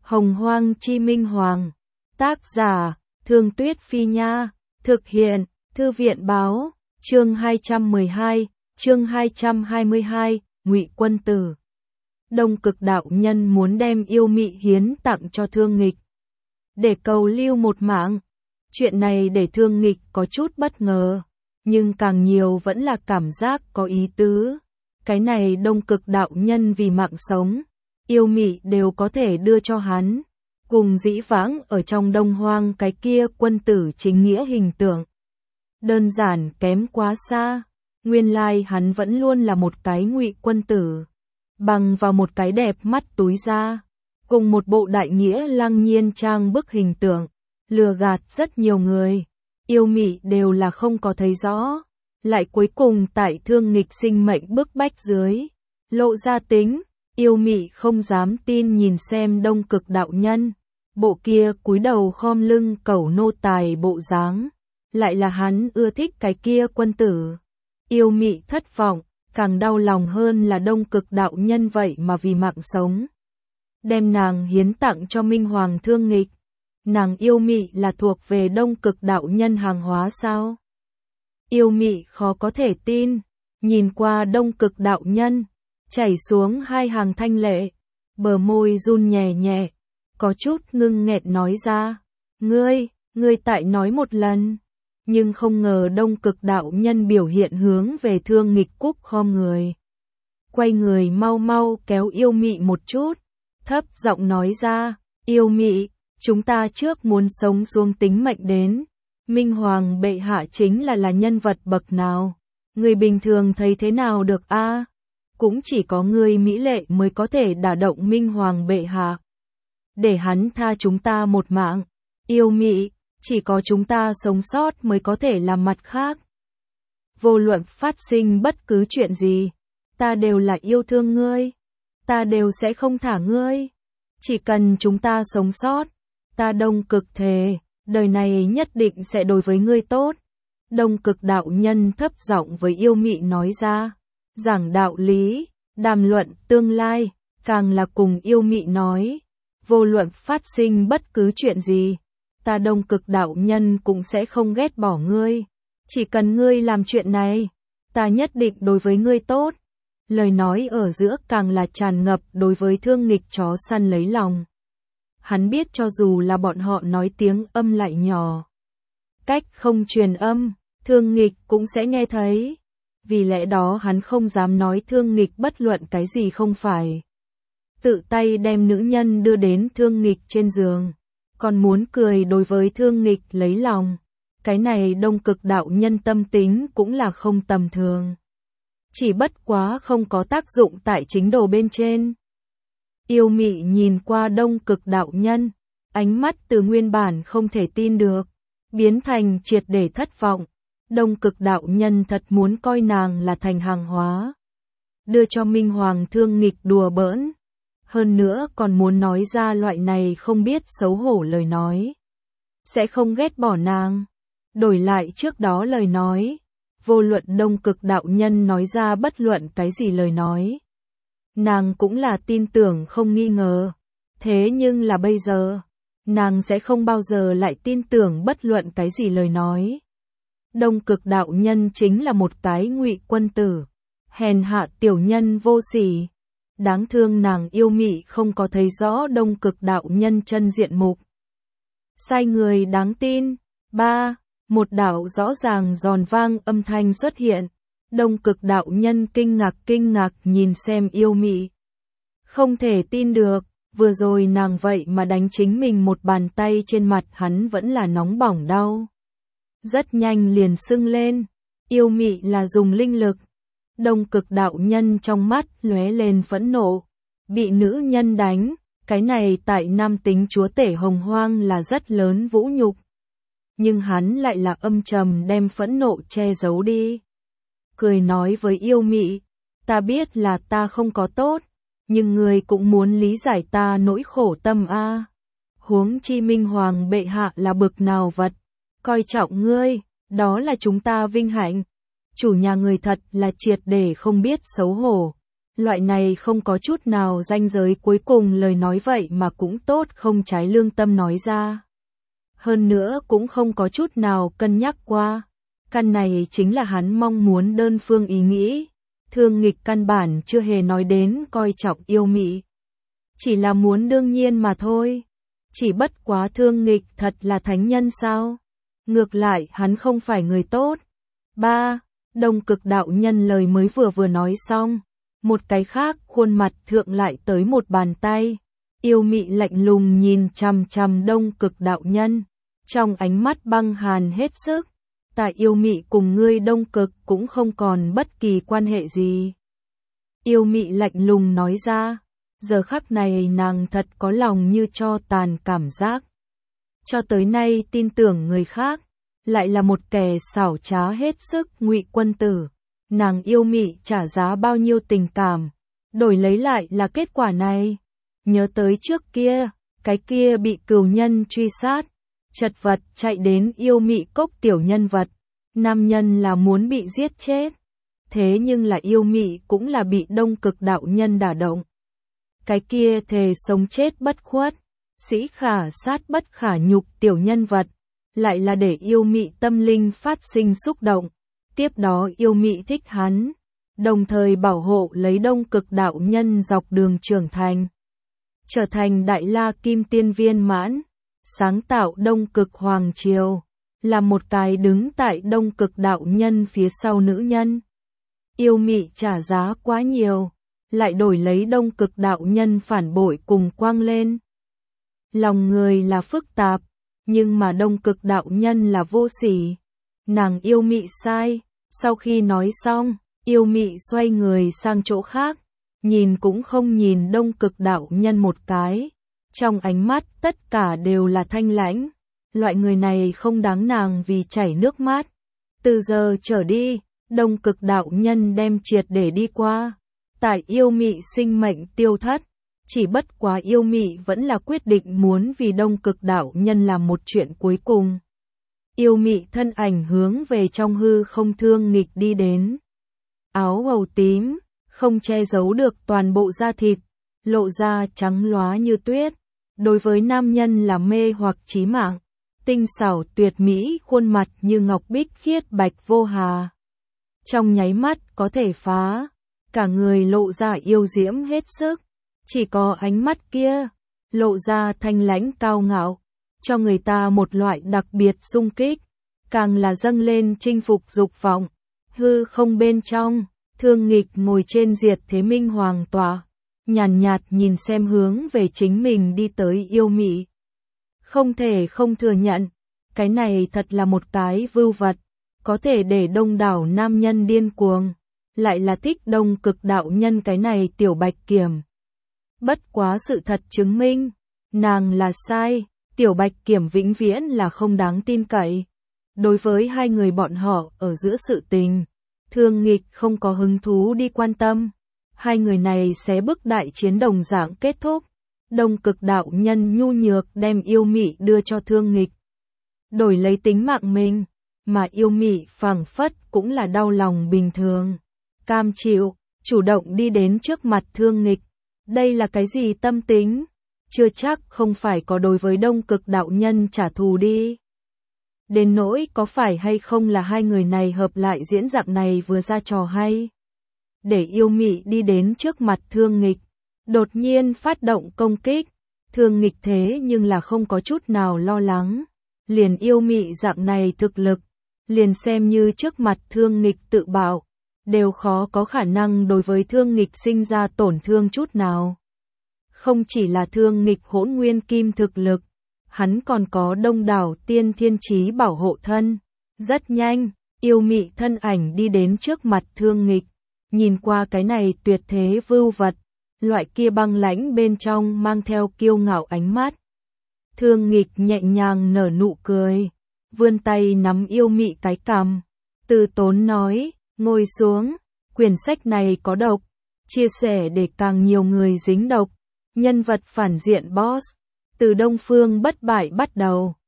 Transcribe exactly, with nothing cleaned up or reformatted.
Hồng Hoang Chi Minh Hoàng. Tác giả, Thương Tuyết Phi Nha. Thực hiện, Thư viện Báo. Chương hai trăm mười hai, chương hai trăm hai mươi hai, Ngụy Quân Tử. Đông Cực đạo nhân muốn đem yêu mị hiến tặng cho Thương Nghịch, để cầu lưu một mạng. Chuyện này để Thương Nghịch có chút bất ngờ, nhưng càng nhiều vẫn là cảm giác có ý tứ. Cái này Đông Cực đạo nhân vì mạng sống, yêu mị đều có thể đưa cho hắn, cùng dĩ vãng ở trong Đông Hoang cái kia quân tử chính nghĩa hình tượng đơn giản kém quá xa. Nguyên lai hắn vẫn luôn là một cái ngụy quân tử, bằng vào một cái đẹp mắt túi da, cùng một bộ đại nghĩa lăng nhiên trang bức hình tượng, lừa gạt rất nhiều người. Yêu mị đều là không có thấy rõ, lại cuối cùng tại Thương Nghịch sinh mệnh bức bách dưới, lộ ra tính. Yêu mị không dám tin nhìn xem Đông Cực đạo nhân, bộ kia cúi đầu khom lưng cẩu nô tài bộ dáng, lại là hắn ưa thích cái kia quân tử. Yêu mị thất vọng, càng đau lòng hơn là Đông Cực đạo nhân vậy mà vì mạng sống, đem nàng hiến tặng cho Minh Hoàng Thương Nghịch. Nàng yêu mị là thuộc về Đông Cực đạo nhân hàng hóa sao? Yêu mị khó có thể tin, nhìn qua Đông Cực đạo nhân, chảy xuống hai hàng thanh lệ, bờ môi run nhẹ nhẹ, có chút ngưng nghẹn nói ra, ngươi, ngươi tại nói một lần. Nhưng không ngờ Đông Cực đạo nhân biểu hiện hướng về Thương Nghịch cúc khom người, quay người mau mau kéo yêu mị một chút, thấp giọng nói ra, yêu mị, chúng ta trước muốn sống xuống tính mệnh đến. Minh Hoàng bệ hạ chính là là nhân vật bậc nào, người bình thường thấy thế nào được a? À? Cũng chỉ có người mỹ lệ mới có thể đả động Minh Hoàng bệ hạ, để hắn tha chúng ta một mạng. Yêu mị, chỉ có chúng ta sống sót mới có thể làm mặt khác. Vô luận phát sinh bất cứ chuyện gì, ta đều là yêu thương ngươi, ta đều sẽ không thả ngươi. Chỉ cần chúng ta sống sót, ta Đông Cực thề, đời này nhất định sẽ đối với ngươi tốt. Đông Cực đạo nhân thấp giọng với yêu mị nói ra, giảng đạo lý, đàm luận tương lai, càng là cùng yêu mị nói, vô luận phát sinh bất cứ chuyện gì, ta Đông Cực đạo nhân cũng sẽ không ghét bỏ ngươi. Chỉ cần ngươi làm chuyện này, ta nhất định đối với ngươi tốt. Lời nói ở giữa càng là tràn ngập đối với Thương Nghịch chó săn lấy lòng. Hắn biết cho dù là bọn họ nói tiếng âm lại nhỏ, cách không truyền âm, Thương Nghịch cũng sẽ nghe thấy. Vì lẽ đó hắn không dám nói Thương Nghịch bất luận cái gì không phải. Tự tay đem nữ nhân đưa đến Thương Nghịch trên giường, còn muốn cười đối với Thương Nghịch lấy lòng. Cái này Đông Cực đạo nhân tâm tính cũng là không tầm thường, chỉ bất quá không có tác dụng tại chính đồ bên trên. Yêu mị nhìn qua Đông Cực đạo nhân, ánh mắt từ nguyên bản không thể tin được, biến thành triệt để thất vọng. Đông Cực đạo nhân thật muốn coi nàng là thành hàng hóa, đưa cho Minh Hoàng Thương Nghịch đùa bỡn, hơn nữa còn muốn nói ra loại này không biết xấu hổ lời nói, sẽ không ghét bỏ nàng. Đổi lại trước đó lời nói, vô luận Đông Cực đạo nhân nói ra bất luận cái gì lời nói, nàng cũng là tin tưởng không nghi ngờ. Thế nhưng là bây giờ, nàng sẽ không bao giờ lại tin tưởng bất luận cái gì lời nói. Đông Cực đạo nhân chính là một cái ngụy quân tử, hèn hạ tiểu nhân vô sỉ. Đáng thương nàng yêu mị không có thấy rõ Đông Cực đạo nhân chân diện mục. Sai người đáng tin. Ba, một đạo rõ ràng giòn vang âm thanh xuất hiện. Đông Cực đạo nhân kinh ngạc kinh ngạc nhìn xem yêu mị, không thể tin được, vừa rồi nàng vậy mà đánh chính mình một bàn tay trên mặt hắn vẫn là nóng bỏng đau, rất nhanh liền sưng lên. Yêu mị là dùng linh lực. Đông Cực đạo nhân trong mắt lóe lên phẫn nộ, bị nữ nhân đánh, cái này tại nam tính chúa tể Hồng Hoang là rất lớn vũ nhục. Nhưng hắn lại là âm trầm đem phẫn nộ che giấu đi, cười nói với yêu mị, ta biết là ta không có tốt, nhưng người cũng muốn lý giải ta nỗi khổ tâm a. À. Huống chi Minh Hoàng bệ hạ là bực nào vật, coi trọng ngươi, đó là chúng ta vinh hạnh. Chủ nhà người thật là triệt để không biết xấu hổ. Loại này không có chút nào ranh giới cuối cùng lời nói vậy mà cũng tốt không trái lương tâm nói ra. Hơn nữa cũng không có chút nào cân nhắc qua. Căn này chính là hắn mong muốn đơn phương ý nghĩ. Thương Nghịch căn bản chưa hề nói đến coi trọng yêu mị. Chỉ là muốn đương nhiên mà thôi. Chỉ bất quá Thương Nghịch thật là thánh nhân sao? Ngược lại hắn không phải người tốt. ba. Đông Cực đạo nhân lời mới vừa vừa nói xong. Một cái khác khuôn mặt thượng lại tới một bàn tay. Yêu mị lạnh lùng nhìn chằm chằm Đông Cực đạo nhân. Trong ánh mắt băng hàn hết sức. Tại yêu mị cùng ngươi Đông Cực cũng không còn bất kỳ quan hệ gì. Yêu mị lạnh lùng nói ra. Giờ khắc này nàng thật có lòng như cho tàn cảm giác. Cho tới nay tin tưởng người khác. Lại là một kẻ xảo trá hết sức Ngụy Quân Tử. Nàng yêu mị trả giá bao nhiêu tình cảm. Đổi lấy lại là kết quả này. Nhớ tới trước kia. Cái kia bị cừu nhân truy sát. Chật vật chạy đến yêu mị cốc tiểu nhân vật. Nam nhân là muốn bị giết chết. Thế nhưng là yêu mị cũng là bị Đông Cực đạo nhân đả động. Cái kia thề sống chết bất khuất. Sĩ khả sát bất khả nhục tiểu nhân vật. Lại là để yêu mị tâm linh phát sinh xúc động. Tiếp đó yêu mị thích hắn. Đồng thời bảo hộ lấy Đông Cực đạo nhân dọc đường trưởng thành. Trở thành Đại La Kim Tiên viên mãn. Sáng tạo Đông Cực Hoàng Triều. Là một cái đứng tại Đông Cực đạo nhân phía sau nữ nhân. Yêu mị trả giá quá nhiều. Lại đổi lấy Đông Cực đạo nhân phản bội cùng quang lên. Lòng người là phức tạp. Nhưng mà Đông Cực đạo nhân là vô sỉ. Nàng yêu mị sai. Sau khi nói xong, yêu mị xoay người sang chỗ khác. Nhìn cũng không nhìn Đông Cực đạo nhân một cái. Trong ánh mắt tất cả đều là thanh lãnh. Loại người này không đáng nàng vì chảy nước mắt. Từ giờ trở đi, Đông Cực đạo nhân đem triệt để đi qua. Tại yêu mị sinh mệnh tiêu thất. Chỉ bất quá yêu mị vẫn là quyết định muốn vì Đông Cực đạo nhân làm một chuyện cuối cùng. Yêu mị thân ảnh hướng về trong hư không Thương Nghịch đi đến. Áo màu tím, không che giấu được toàn bộ da thịt, lộ ra trắng lóa như tuyết. Đối với nam nhân là mê hoặc chí mạng. Tinh xảo tuyệt mỹ khuôn mặt như ngọc bích khiết bạch vô hà. Trong nháy mắt có thể phá. Cả người lộ ra yêu diễm hết sức. Chỉ có ánh mắt kia, lộ ra thanh lãnh cao ngạo, cho người ta một loại đặc biệt xung kích, càng là dâng lên chinh phục dục vọng. Hư không bên trong, Thương Nghịch ngồi trên diệt thế minh hoàng tọa, nhàn nhạt, nhạt nhìn xem hướng về chính mình đi tới yêu mị. Không thể không thừa nhận, cái này thật là một cái vưu vật, có thể để đông đảo nam nhân điên cuồng, lại là thích Đông Cực đạo nhân cái này tiểu bạch kiểm. Bất quá sự thật chứng minh, nàng là sai, tiểu bạch kiểm vĩnh viễn là không đáng tin cậy. Đối với hai người bọn họ ở giữa sự tình, Thương Nghịch không có hứng thú đi quan tâm. Hai người này xé bức đại chiến đồng dạng kết thúc. Đông Cực đạo nhân nhu nhược đem yêu mị đưa cho Thương Nghịch. Đổi lấy tính mạng mình, mà yêu mị phảng phất cũng là đau lòng bình thường. Cam chịu, chủ động đi đến trước mặt Thương Nghịch. Đây là cái gì tâm tính? Chưa chắc không phải có đối với Đông Cực đạo nhân trả thù đi. Đến nỗi có phải hay không là hai người này hợp lại diễn dạng này vừa ra trò hay. Để yêu mị đi đến trước mặt Thương Nghịch. Đột nhiên phát động công kích. Thương Nghịch thế nhưng là không có chút nào lo lắng. Liền yêu mị dạng này thực lực. Liền xem như trước mặt Thương Nghịch tự bảo. Đều khó có khả năng đối với Thương Nghịch sinh ra tổn thương chút nào. Không chỉ là Thương Nghịch hỗn nguyên kim thực lực, hắn còn có đông đảo tiên thiên chí bảo hộ thân. Rất nhanh, yêu mị thân ảnh đi đến trước mặt Thương Nghịch, nhìn qua cái này tuyệt thế vưu vật, loại kia băng lãnh bên trong mang theo kiêu ngạo ánh mắt. Thương Nghịch nhẹ nhàng nở nụ cười, vươn tay nắm yêu mị cái cằm, từ tốn nói, ngồi xuống, quyển sách này có độc, chia sẻ để càng nhiều người dính độc. Nhân vật phản diện boss, từ Đông Phương bất bại bắt đầu.